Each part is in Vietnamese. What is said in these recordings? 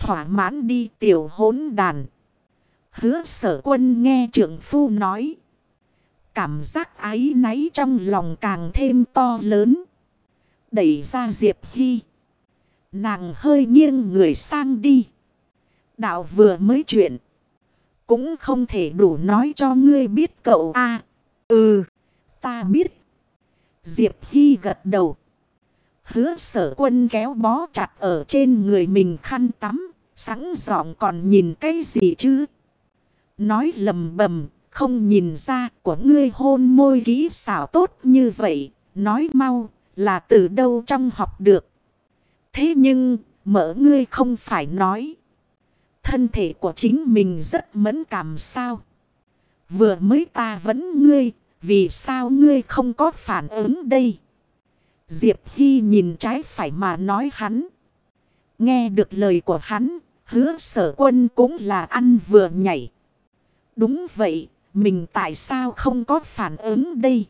thỏa mãn đi tiểu hỗn đàn. Hứa Sở Quân nghe trượng phu nói. Cảm giác áy náy trong lòng càng thêm to lớn. Đẩy ra Diệp Hy. Nàng hơi nghiêng người sang đi. Đạo vừa mới chuyện. Cũng không thể đủ nói cho ngươi biết cậu a. Ừ, ta biết. Diệp Hy gật đầu. Hứa Sở Quân kéo bó chặt ở trên người mình khăn tắm. Sẵn giọng còn nhìn cái gì chứ? Nói lầm bầm, không nhìn ra của ngươi hôn môi kỹ xảo tốt như vậy. Nói mau là từ đâu trong học được. Thế nhưng, mỡ ngươi không phải nói. Thân thể của chính mình rất mẫn cảm sao? Vừa mới ta vẫn ngươi, vì sao ngươi không có phản ứng đây? Diệp Hy nhìn trái phải mà nói hắn. Nghe được lời của hắn, Hứa Sở Quân cũng là ăn vừa nhảy. Đúng vậy, mình tại sao không có phản ứng đây?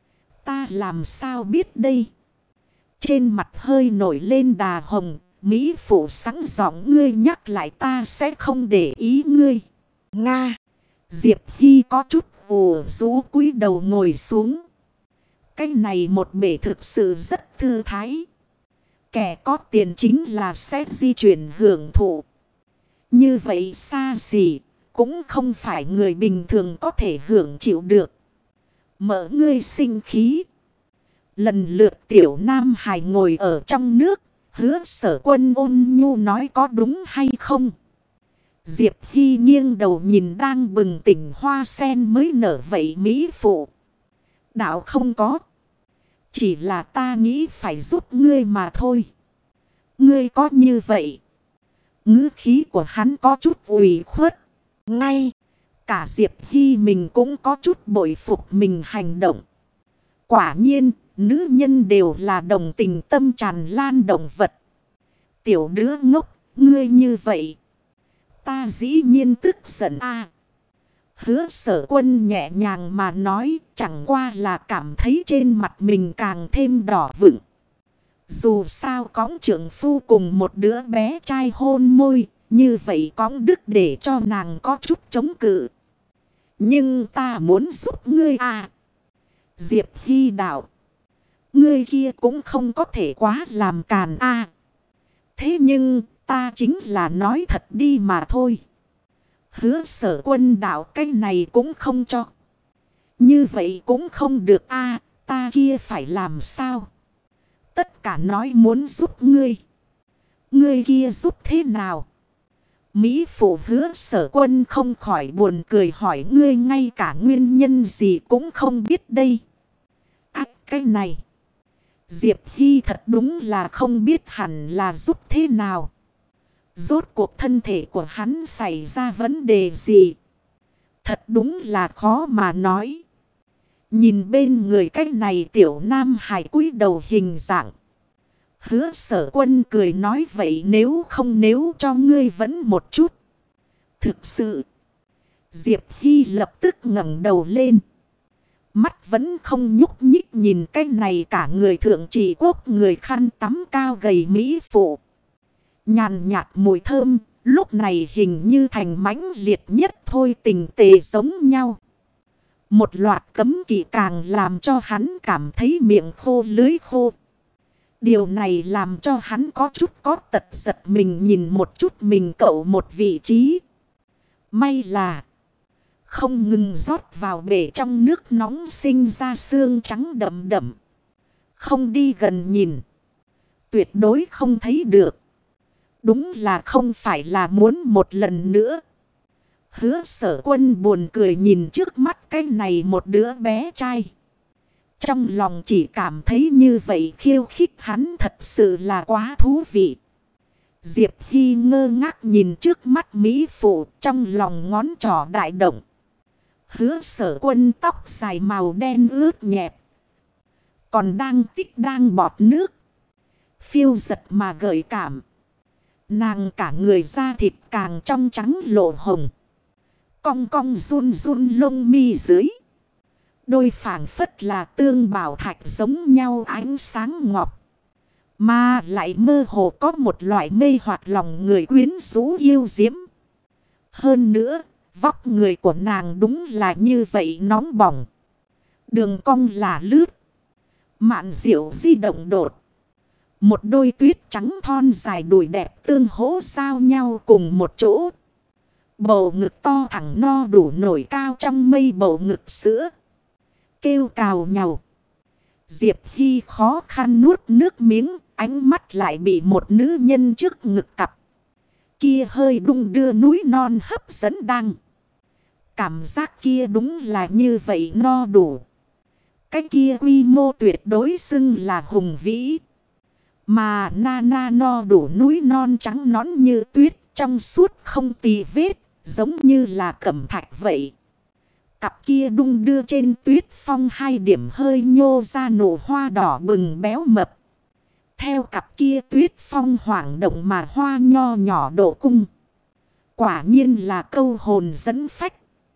Ta làm sao biết đây? Trên mặt hơi nổi lên đà hồng, Mỹ phụ sẵn giọng ngươi nhắc lại ta sẽ không để ý ngươi. Nga! Diệp Hy có chút ủ rũ cúi đầu ngồi xuống. Cái này một bể thực sự rất thư thái. Kẻ có tiền chính là sẽ di chuyển hưởng thụ. Như vậy xa xỉ, cũng không phải người bình thường có thể hưởng chịu được. Mở ngươi sinh khí. Lần lượt tiểu nam hài ngồi ở trong nước. Hứa Sở Quân ôn nhu nói có đúng hay không? Diệp Hy nghiêng đầu nhìn đang bừng tỉnh hoa sen mới nở vậy Mỹ phụ. Đạo không có. Chỉ là ta nghĩ phải giúp ngươi mà thôi. Ngươi có như vậy. Ngữ khí của hắn có chút ủy khuất. Ngay cả Diệp Hy mình cũng có chút bội phục mình hành động. Quả nhiên, nữ nhân đều là đồng tình tâm tràn lan động vật. Tiểu đứa ngốc, ngươi như vậy. Ta dĩ nhiên tức giận a. Hứa Sở Quân nhẹ nhàng mà nói, chẳng qua là cảm thấy trên mặt mình càng thêm đỏ vựng. Dù sao cõng trượng phu cùng một đứa bé trai hôn môi, như vậy cõng đức để cho nàng có chút chống cự. Nhưng ta muốn giúp ngươi à. Diệp Hy đạo. Ngươi kia cũng không có thể quá làm càn a. Thế nhưng ta chính là nói thật đi mà thôi. Hứa Sở Quân đạo cái này cũng không cho. Như vậy cũng không được a. Ta kia phải làm sao? Tất cả nói muốn giúp ngươi. Ngươi kia giúp thế nào? Mỹ phụ Hứa Sở Quân không khỏi buồn cười hỏi ngươi ngay cả nguyên nhân gì cũng không biết đây. Cái này. Diệp Hy thật đúng là không biết hẳn là giúp thế nào. Rốt cuộc thân thể của hắn xảy ra vấn đề gì? Thật đúng là khó mà nói. Nhìn bên người cái này tiểu nam hài cúi đầu hình dạng. Hứa Sở Quân cười nói vậy nếu không nếu cho ngươi vẫn một chút. Thực sự. Diệp Hy lập tức ngẩng đầu lên. Mắt vẫn không nhúc nhích nhìn cái này cả người thượng trị quốc người khăn tắm cao gầy mỹ phụ. Nhàn nhạt mùi thơm, lúc này hình như thành mãnh liệt nhất thôi tình tề giống nhau. Một loạt cấm kỵ càng làm cho hắn cảm thấy miệng khô lưới khô. Điều này làm cho hắn có chút có tật giật mình nhìn một chút mình cậu một vị trí. May là không ngừng rót vào bể trong nước nóng sinh ra xương trắng đậm đậm. Không đi gần nhìn. Tuyệt đối không thấy được. Đúng là không phải là muốn một lần nữa. Hứa Sở Quân buồn cười nhìn trước mắt cái này một đứa bé trai. Trong lòng chỉ cảm thấy như vậy khiêu khích hắn thật sự là quá thú vị. Diệp Hy ngơ ngác nhìn trước mắt mỹ phụ trong lòng ngón trỏ đại động. Hứa Sở Quân tóc dài màu đen ướt nhẹp. Còn đang tích đang bọt nước. Phiêu giật mà gợi cảm. Nàng cả người da thịt càng trong trắng lộ hồng. Cong cong run run lông mi dưới. Đôi phảng phất là tương bảo thạch giống nhau ánh sáng ngọc. Mà lại mơ hồ có một loại mê hoặc lòng người quyến rũ yêu diễm. Hơn nữa, vóc người của nàng đúng là như vậy nóng bỏng. Đường cong là lướt. Mạn diệu di động đột. Một đôi tuyết trắng thon dài đùi đẹp tương hỗ giao nhau cùng một chỗ. Bầu ngực to thẳng no đủ nổi cao trong mây bầu ngực sữa. Kêu cào nhàu. Diệp Hy khó khăn nuốt nước miếng. Ánh mắt lại bị một nữ nhân trước ngực cặp. Kia hơi đung đưa núi non hấp dẫn đang. Cảm giác kia đúng là như vậy no đủ. Cái kia quy mô tuyệt đối xưng là hùng vĩ. Mà na no đủ núi non trắng nõn như tuyết trong suốt không tì vết. Giống như là cẩm thạch vậy. Cặp kia đung đưa trên tuyết phong hai điểm hơi nhô ra nụ hoa đỏ bừng béo mập. Theo cặp kia tuyết phong hoảng động mà hoa nho nhỏ độ cung. Quả nhiên là câu hồn dẫn phách.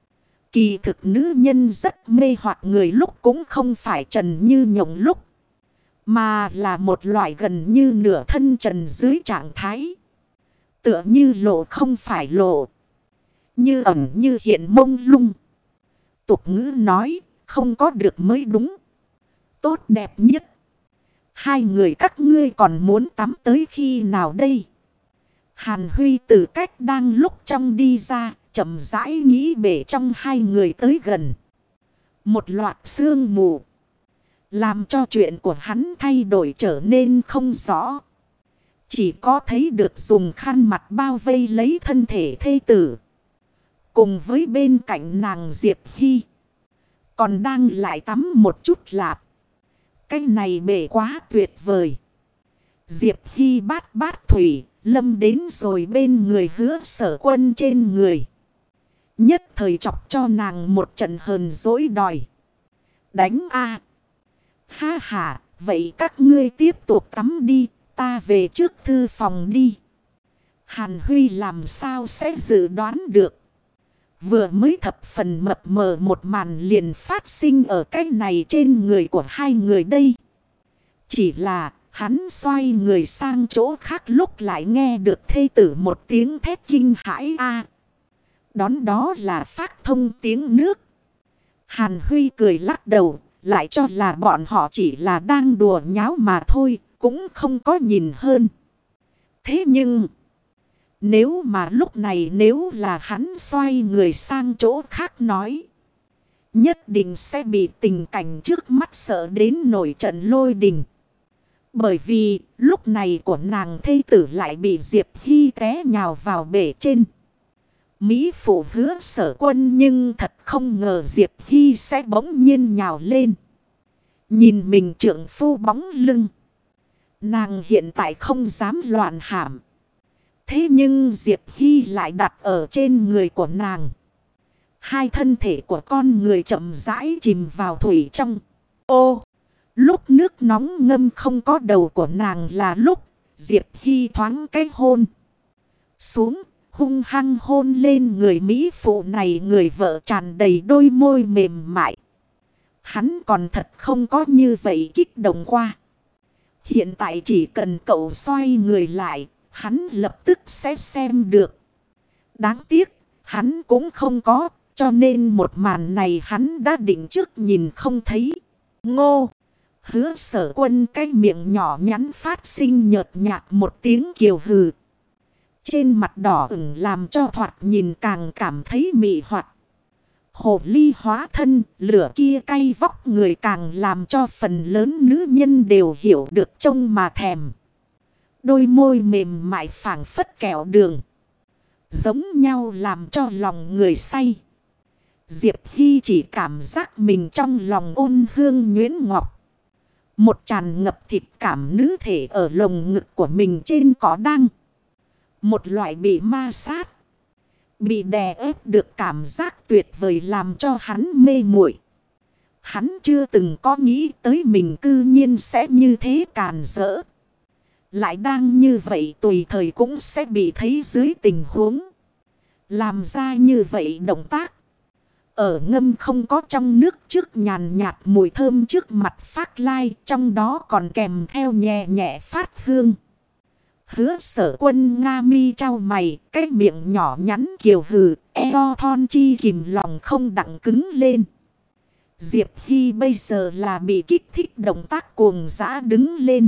Kỳ thực nữ nhân rất mê hoặc người lúc cũng không phải trần như nhộng lúc. Mà là một loại gần như nửa thân trần dưới trạng thái. Tựa như lộ không phải lộ. Như ẩn như hiện mông lung. Tục ngữ nói không có được mới đúng. Tốt đẹp nhất. Hai người các ngươi còn muốn tắm tới khi nào đây? Hàn Huy từ cách đang lúc trong đi ra, chậm rãi nghĩ bể trong hai người tới gần. Một loạt sương mù. Làm cho chuyện của hắn thay đổi trở nên không rõ. Chỉ có thấy được dùng khăn mặt bao vây lấy thân thể thê tử. Cùng với bên cạnh nàng Diệp Hy. Còn đang lại tắm một chút lạp. Cái này bể quá tuyệt vời. Diệp Hy bát bát thủy, lâm đến rồi bên người Hứa Sở Quân trên người. Nhất thời chọc cho nàng một trận hờn dỗi đòi. Đánh a. Ha ha, vậy các ngươi tiếp tục tắm đi, ta về trước thư phòng đi. Hàn Huy làm sao sẽ dự đoán được. Vừa mới thập phần mập mờ một màn liền phát sinh ở cái này trên người của hai người đây. Chỉ là hắn xoay người sang chỗ khác lúc lại nghe được thê tử một tiếng thét kinh hãi a. Đón đó là phát thông tiếng nước. Hàn Huy cười lắc đầu, lại cho là bọn họ chỉ là đang đùa nháo mà thôi, cũng không có nhìn hơn. Thế nhưng nếu mà lúc này nếu là hắn xoay người sang chỗ khác nói. Nhất định sẽ bị tình cảnh trước mắt sợ đến nổi trận lôi đình. Bởi vì lúc này của nàng thê tử lại bị Diệp Hy té nhào vào bể trên. Mỹ phụ Hứa Sở Quân nhưng thật không ngờ Diệp Hy sẽ bỗng nhiên nhào lên. Nhìn mình trượng phu bóng lưng. Nàng hiện tại không dám loạn hàm. Thế nhưng Diệp Hy lại đặt ở trên người của nàng. Hai thân thể của con người chậm rãi chìm vào thủy trong. Ô! Lúc nước nóng ngâm không có đầu của nàng là lúc Diệp Hy thoáng cái hôn xuống, hung hăng hôn lên người Mỹ phụ này, người vợ tràn đầy đôi môi mềm mại. Hắn còn thật không có như vậy kích động qua. Hiện tại chỉ cần cậu xoay người lại, hắn lập tức sẽ xem được. Đáng tiếc, hắn cũng không có, cho nên một màn này hắn đã định trước nhìn không thấy. Ngô! Hứa Sở Quân cái miệng nhỏ nhắn phát sinh nhợt nhạt một tiếng kiều hừ. Trên mặt đỏ ửng làm cho thoạt nhìn càng cảm thấy mị hoặc. Hồ ly hóa thân, lửa kia cay vóc người càng làm cho phần lớn nữ nhân đều hiểu được trông mà thèm. Đôi môi mềm mại phảng phất kẹo đường. Giống nhau làm cho lòng người say. Diệp Hy chỉ cảm giác mình trong lòng ôn hương nhuyễn ngọc. Một tràn ngập thịt cảm nữ thể ở lồng ngực của mình trên cỏ đăng. Một loại bị ma sát. Bị đè ép được cảm giác tuyệt vời làm cho hắn mê muội. Hắn chưa từng có nghĩ tới mình cư nhiên sẽ như thế càn rỡ. Lại đang như vậy tùy thời cũng sẽ bị thấy dưới tình huống. Làm ra như vậy động tác. Ở ngâm không có trong nước trước nhàn nhạt mùi thơm trước mặt Phác Lai, trong đó còn kèm theo nhẹ nhẹ phát hương. Hứa Sở Quân nga mi trao mày, cái miệng nhỏ nhắn kiều hừ, eo thon chi kìm lòng không đặng cứng lên. Diệp Hy bây giờ là bị kích thích, động tác cuồng dã đứng lên.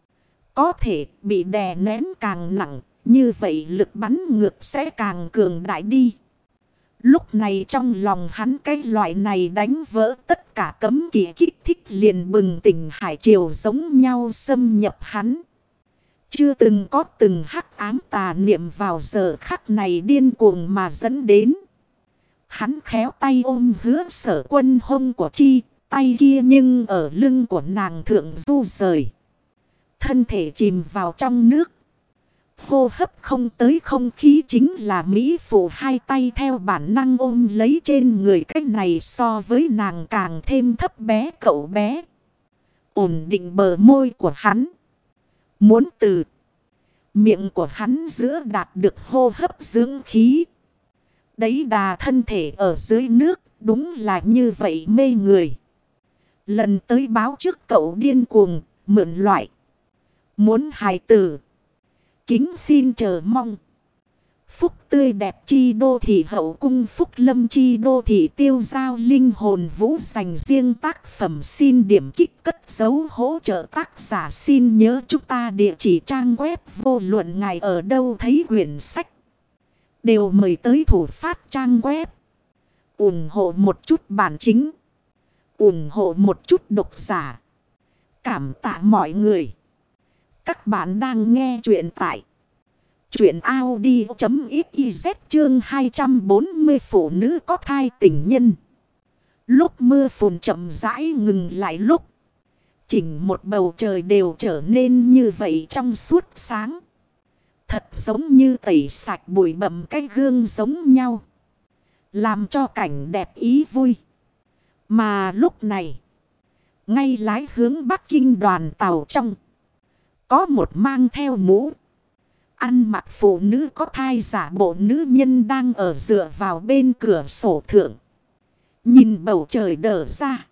Có thể bị đè nén càng nặng, như vậy lực bắn ngược sẽ càng cường đại đi. Lúc này trong lòng hắn cái loại này đánh vỡ tất cả cấm kỵ, kích thích liền bừng tỉnh hải triều giống nhau xâm nhập hắn. Chưa từng có từng hắc ám tà niệm vào giờ khắc này điên cuồng mà dẫn đến. Hắn khéo tay ôm Hứa Sở Quân hông của chi, tay kia nhưng ở lưng của nàng thượng du rời. Thân thể chìm vào trong nước. Hô hấp không tới không khí, chính là mỹ phụ hai tay theo bản năng ôm lấy trên người, cách này so với nàng càng thêm thấp bé cậu bé. Ổn định bờ môi của hắn. Muốn từ miệng của hắn giữa đạt được hô hấp dưỡng khí. Đấy đà thân thể ở dưới nước, đúng là như vậy mê người. Lần tới báo trước cậu điên cuồng, mượn loại. Muốn hài tử. Kính xin chờ mong. Phúc tươi đẹp chi đô thị hậu cung, phúc lâm chi đô thị tiêu giao linh hồn vũ, dành riêng tác phẩm xin điểm kích cất dấu hỗ trợ tác giả. Xin nhớ chúng ta địa chỉ trang web vô luận ngài ở đâu thấy quyển sách. Đều mời tới thủ phát trang web. Ủng hộ một chút bản chính. Ủng hộ một chút độc giả. Cảm tạ mọi người. Các bạn đang nghe chuyện tại chuyện Audi.xyz chương 240 phụ nữ có thai tình nhân. Lúc mưa phùn chậm rãi ngừng lại, lúc chỉnh một bầu trời đều trở nên như vậy trong suốt sáng. Thật giống như tẩy sạch bụi bặm cái gương giống nhau. Làm cho cảnh đẹp ý vui. Mà lúc này, ngay lái hướng Bắc Kinh đoàn tàu trong, có một mang theo mũ, ăn mặc phụ nữ có thai giả bộ nữ nhân đang ở dựa vào bên cửa sổ thượng. Nhìn bầu trời đờ ra.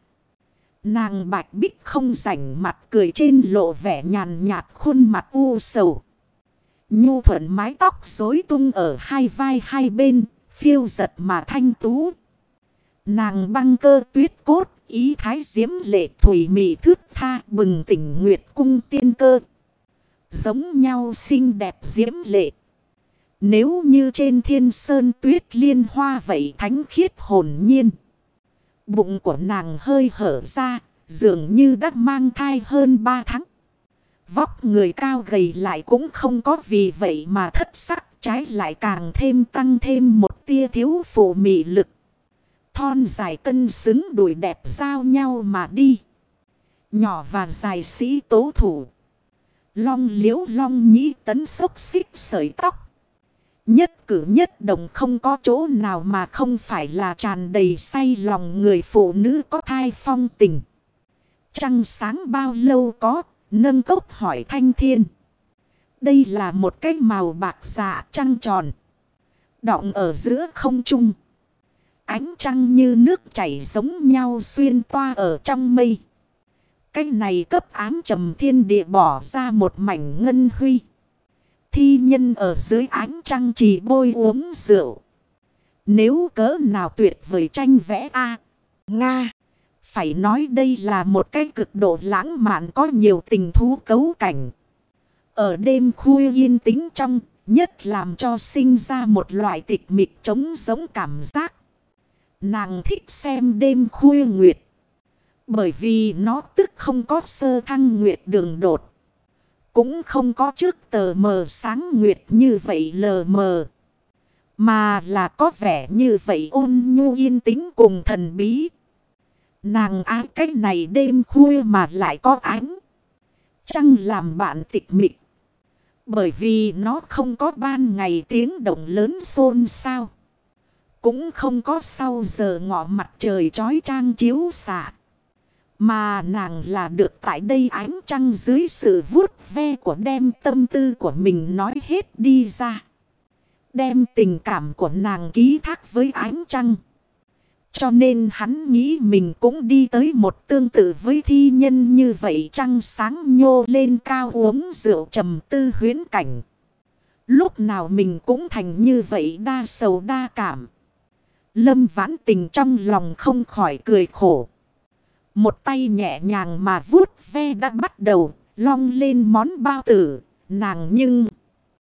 Nàng bạch bích không rảnh mặt, cười trên lộ vẻ nhàn nhạt, khuôn mặt u sầu. Nhu thuận mái tóc rối tung ở hai vai hai bên, phiêu giật mà thanh tú. Nàng băng cơ tuyết cốt, ý thái diễm lệ thủy mị thước tha, bừng tỉnh nguyệt cung tiên cơ. Giống nhau xinh đẹp diễm lệ. Nếu như trên thiên sơn tuyết liên hoa vậy thánh khiết hồn nhiên. Bụng của nàng hơi hở ra, dường như đã mang thai hơn 3 tháng. Vóc người cao gầy lại cũng không có vì vậy mà thất sắc, trái lại càng thêm tăng thêm một tia thiếu phụ mị lực. Thon dài cân xứng đùi đẹp giao nhau mà đi. Nhỏ và dài sĩ tố thủ. Long liễu long nhĩ tấn xốc xích sợi tóc. Nhất cử nhất động không có chỗ nào mà không phải là tràn đầy say lòng người phụ nữ có thai phong tình. Trăng sáng bao lâu có, nâng cốc hỏi thanh thiên. Đây là một cái màu bạc dạ trăng tròn. Đọng ở giữa không trung. Ánh trăng như nước chảy giống nhau xuyên toa ở trong mây. Cái này cấp ám trầm thiên địa bỏ ra một mảnh ngân huy. Thi nhân ở dưới ánh trăng chỉ bôi uống rượu. Nếu cỡ nào tuyệt vời tranh vẽ Nga. Phải nói đây là một cái cực độ lãng mạn có nhiều tình thú cấu cảnh. Ở đêm khuya yên tĩnh trong, nhất làm cho sinh ra một loại tịch mịch trống giống cảm giác. Nàng thích xem đêm khuya nguyệt. Bởi vì nó tức không có sơ thăng nguyệt đường đột. Cũng không có trước tờ mờ sáng nguyệt như vậy lờ mờ. Mà là có vẻ như vậy ôn nhu yên tĩnh cùng thần bí. Nàng ái cách này đêm khuya mà lại có ánh trăng làm bạn tịch mịch. Bởi vì nó không có ban ngày tiếng động lớn xôn xao. Cũng không có sau giờ ngọ mặt trời chói chang chiếu xạ. Mà nàng là được tại đây ánh trăng dưới sự vuốt ve của đem tâm tư của mình nói hết đi ra. Đem tình cảm của nàng ký thác với ánh trăng. Cho nên hắn nghĩ mình cũng đi tới một tương tự với thi nhân như vậy, trăng sáng nhô lên cao uống rượu trầm tư huyễn cảnh. Lúc nào mình cũng thành như vậy, đa sầu đa cảm. Lâm Vãn Tình trong lòng không khỏi cười khổ. Một tay nhẹ nhàng mà vuốt ve đã bắt đầu long lên món bao tử. Nàng nhưng